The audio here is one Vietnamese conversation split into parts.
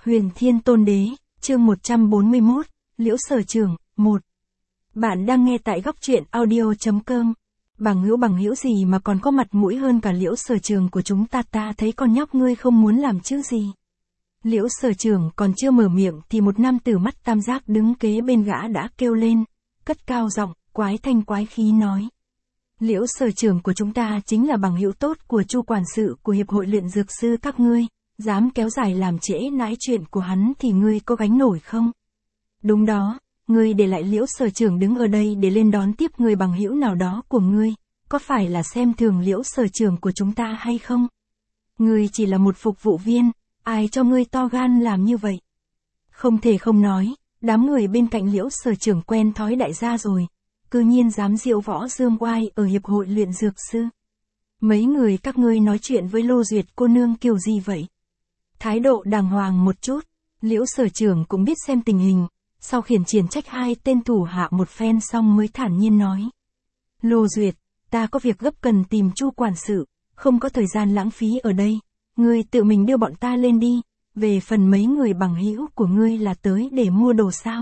Huyền Thiên Tôn Đế, chương 141, Liễu Sở Trưởng, 1. Bạn đang nghe tại góc truyện audio.com. Bằng hữu gì mà còn có mặt mũi hơn cả Liễu Sở Trưởng của chúng ta thấy con nhóc ngươi không muốn làm chứ gì. Liễu Sở Trưởng còn chưa mở miệng thì một nam tử mắt tam giác đứng kế bên gã đã kêu lên, cất cao giọng, quái thanh quái khí nói. Liễu Sở Trưởng của chúng ta chính là bằng hữu tốt của Chu quản sự của Hiệp hội luyện dược sư các ngươi. Dám kéo dài làm trễ nãi chuyện của hắn thì ngươi có gánh nổi không? Đúng đó, ngươi để lại Liễu Sở Trưởng đứng ở đây để lên đón tiếp người bằng hữu nào đó của ngươi, có phải là xem thường Liễu Sở Trưởng của chúng ta hay không? Ngươi chỉ là một phục vụ viên, ai cho ngươi to gan làm như vậy? Không thể không nói, đám người bên cạnh Liễu Sở Trưởng quen thói đại gia rồi, cư nhiên dám diễu võ dương oai ở Hiệp hội luyện dược sư. Mấy người các ngươi nói chuyện với Lô Duyệt cô nương kiểu gì vậy? Thái độ đàng hoàng một chút, Liễu Sở Trưởng cũng biết xem tình hình, sau khiển triển trách hai tên thủ hạ một phen xong mới thản nhiên nói. Lô Duyệt, ta có việc gấp cần tìm Chu quản sự, không có thời gian lãng phí ở đây, ngươi tự mình đưa bọn ta lên đi, về phần mấy người bằng hữu của ngươi là tới để mua đồ sao?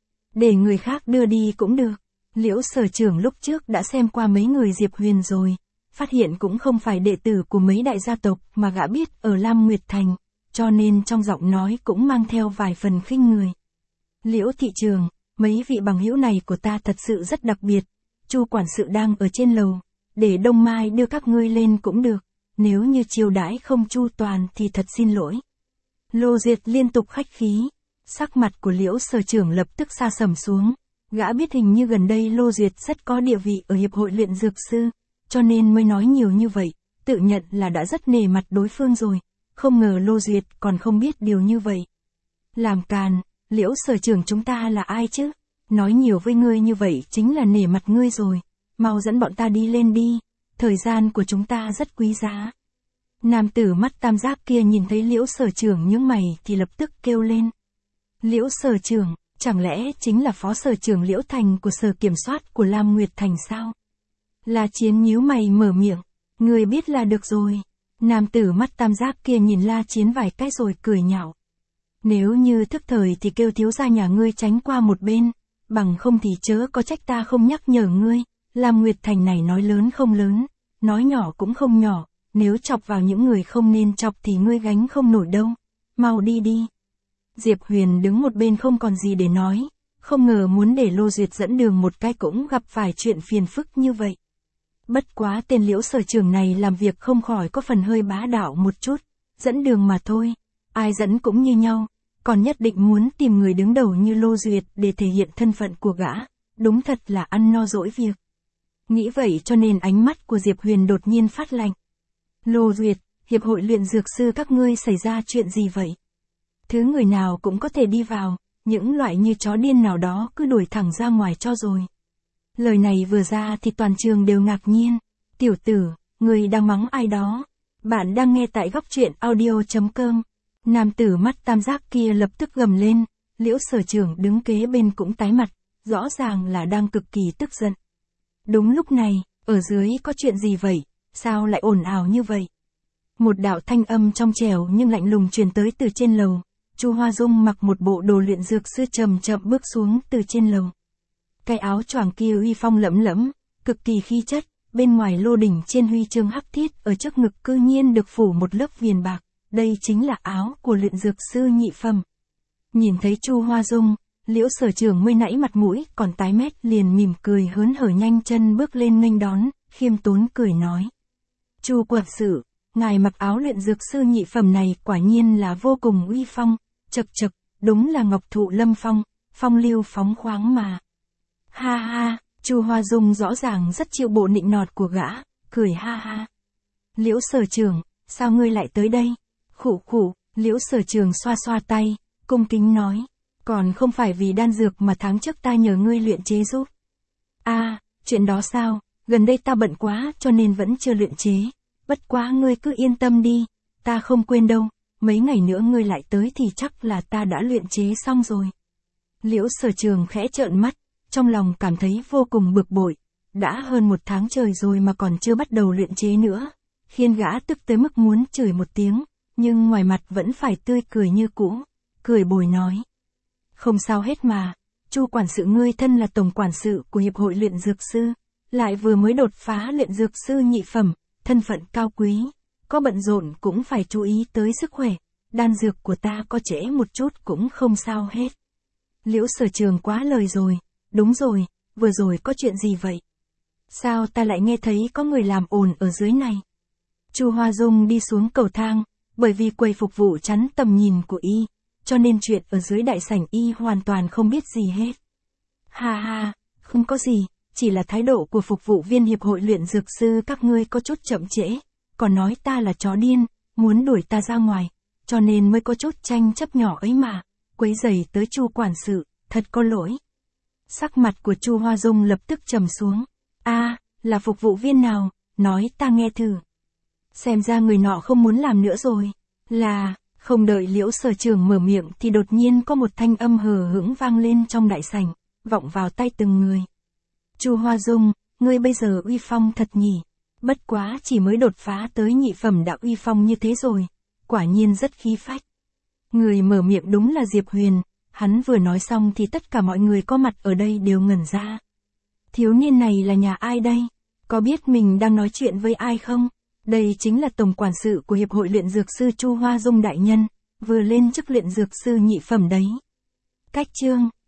Để người khác đưa đi cũng được. Liễu Sở Trưởng lúc trước đã xem qua mấy người Diệp Huyền rồi, phát hiện cũng không phải đệ tử của mấy đại gia tộc mà gã biết ở Lam Nguyệt Thành, cho nên trong giọng nói cũng mang theo vài phần khinh người. Liễu thị trường, mấy vị bằng hữu này của ta thật sự rất đặc biệt, Chu quản sự đang ở trên lầu, để Đông Mai đưa các ngươi lên cũng được, nếu như chiêu đãi không chu toàn thì thật xin lỗi. Lô Duyệt liên tục khách khí, sắc mặt của Liễu Sở Trưởng lập tức sa sầm xuống, gã biết hình như gần đây Lô Duyệt rất có địa vị ở Hiệp hội luyện dược sư, cho nên mới nói nhiều như vậy, tự nhận là đã rất nể mặt đối phương rồi. Không ngờ Lô Duyệt còn không biết điều như vậy. Làm càn, Liễu Sở Trưởng chúng ta là ai chứ? Nói nhiều với ngươi như vậy chính là nể mặt ngươi rồi. Mau dẫn bọn ta đi lên đi, thời gian của chúng ta rất quý giá. Nam tử mắt tam giác kia nhìn thấy Liễu Sở Trưởng nhướng mày thì lập tức kêu lên. Liễu Sở Trưởng, chẳng lẽ chính là Phó Sở Trưởng Liễu Thành của Sở Kiểm soát của Lam Nguyệt Thành sao? La Chiến nhíu mày mở miệng, ngươi biết là được rồi. Nam tử mắt tam giác kia nhìn La Chiến vài cái rồi cười nhạo. Nếu như thức thời thì kêu thiếu gia nhà ngươi tránh qua một bên, bằng không thì chớ có trách ta không nhắc nhở ngươi. Lam Nguyệt Thành này nói lớn không lớn, nói nhỏ cũng không nhỏ, nếu chọc vào những người không nên chọc thì ngươi gánh không nổi đâu. Mau đi đi. Diệp Huyền đứng một bên không còn gì để nói, không ngờ muốn để Lô Duyệt dẫn đường một cái cũng gặp phải chuyện phiền phức như vậy. Bất quá tên Liễu Sở Trưởng này làm việc không khỏi có phần hơi bá đạo một chút, dẫn đường mà thôi, ai dẫn cũng như nhau, còn nhất định muốn tìm người đứng đầu như Lô Duyệt để thể hiện thân phận của gã, đúng thật là ăn no dỗi việc. Nghĩ vậy cho nên ánh mắt của Diệp Huyền đột nhiên phát lạnh. Lô Duyệt, Hiệp hội luyện dược sư các ngươi xảy ra chuyện gì vậy? Thứ người nào cũng có thể đi vào, những loại như chó điên nào đó cứ đuổi thẳng ra ngoài cho rồi. Lời này vừa ra thì toàn trường đều ngạc nhiên. Tiểu tử, người đang mắng ai đó? Bạn đang nghe tại góc truyện audio.com. Nam tử mắt tam giác kia lập tức gầm lên, Liễu Sở Trưởng đứng kế bên cũng tái mặt, rõ ràng là đang cực kỳ tức giận. Đúng lúc này, ở dưới có chuyện gì vậy? Sao lại ồn ào như vậy? Một đạo thanh âm trong trẻo nhưng lạnh lùng truyền tới từ trên lầu. Chu Hoa Dung mặc một bộ đồ luyện dược sư chậm chậm bước xuống từ trên lầu. Cái áo choàng kia uy phong lẫm lẫm, cực kỳ khí chất, bên ngoài lô đỉnh trên huy chương hắc thiết ở trước ngực cư nhiên được phủ một lớp viền bạc, đây chính là áo của luyện dược sư nhị phẩm. Nhìn thấy Chu Hoa Dung, Liễu Sở Trưởng mới nãy mặt mũi còn tái mét liền mỉm cười hớn hở nhanh chân bước lên nghênh đón, khiêm tốn cười nói. Chu quản sự, ngài mặc áo luyện dược sư nhị phẩm này quả nhiên là vô cùng uy phong, chậc chậc, đúng là ngọc thụ lâm phong, phong lưu phóng khoáng mà. Ha ha, Chu Hoa Dung rõ ràng rất chịu bộ nịnh nọt của gã, cười ha ha. Liễu Sở Trưởng, sao ngươi lại tới đây? Khụ khụ, Liễu Sở Trưởng xoa xoa tay, cung kính nói, còn không phải vì đan dược mà tháng trước ta nhờ ngươi luyện chế giúp. Chuyện đó sao, gần đây ta bận quá cho nên vẫn chưa luyện chế, bất quá ngươi cứ yên tâm đi, ta không quên đâu, mấy ngày nữa ngươi lại tới thì chắc là ta đã luyện chế xong rồi. Liễu Sở Trưởng khẽ trợn mắt. Trong lòng cảm thấy vô cùng bực bội, đã hơn 1 tháng trời rồi mà còn chưa bắt đầu luyện chế nữa, khiến gã tức tới mức muốn chửi một tiếng, nhưng ngoài mặt vẫn phải tươi cười như cũ. cười bồi nói. Không sao hết mà, Chu quản sự ngươi thân là tổng quản sự của Hiệp hội luyện dược sư, lại vừa mới đột phá luyện dược sư nhị phẩm, thân phận cao quý, có bận rộn cũng phải chú ý tới sức khỏe, đan dược của ta có trễ một chút cũng không sao hết. Liễu Sở Trường quá lời rồi, đúng rồi, vừa rồi có chuyện gì vậy? Sao ta lại nghe thấy có người làm ồn ở dưới này? Chu Hoa Dung đi xuống cầu thang, bởi vì quầy phục vụ chắn tầm nhìn của y, cho nên chuyện ở dưới đại sảnh y hoàn toàn không biết gì hết. Ha ha, không có gì, chỉ là thái độ của phục vụ viên Hiệp hội luyện dược sư các ngươi có chút chậm trễ, còn nói ta là chó điên, muốn đuổi ta ra ngoài, cho nên mới có chút tranh chấp nhỏ ấy mà, quấy rầy tới Chu quản sự, thật có lỗi. Sắc mặt của Chu Hoa Dung lập tức trầm xuống. A, là phục vụ viên nào, nói ta nghe thử. Xem ra người nọ không muốn làm nữa rồi. Là, không đợi Liễu Sở Trường mở miệng thì đột nhiên có một thanh âm hờ hững vang lên trong đại sảnh, vọng vào tay từng người. Chu Hoa Dung, ngươi bây giờ uy phong thật nhỉ. Bất quá chỉ mới đột phá tới nhị phẩm đã uy phong như thế rồi. Quả nhiên rất khí phách. Người mở miệng đúng là Diệp Huyền. Hắn vừa nói xong thì tất cả mọi người có mặt ở đây đều ngẩn ra. Thiếu niên này là nhà ai đây? Có biết mình đang nói chuyện với ai không? Đây chính là tổng quản sự của Hiệp hội luyện dược sư Chu Hoa Dung đại nhân, vừa lên chức luyện dược sư nhị phẩm đấy. Cách chương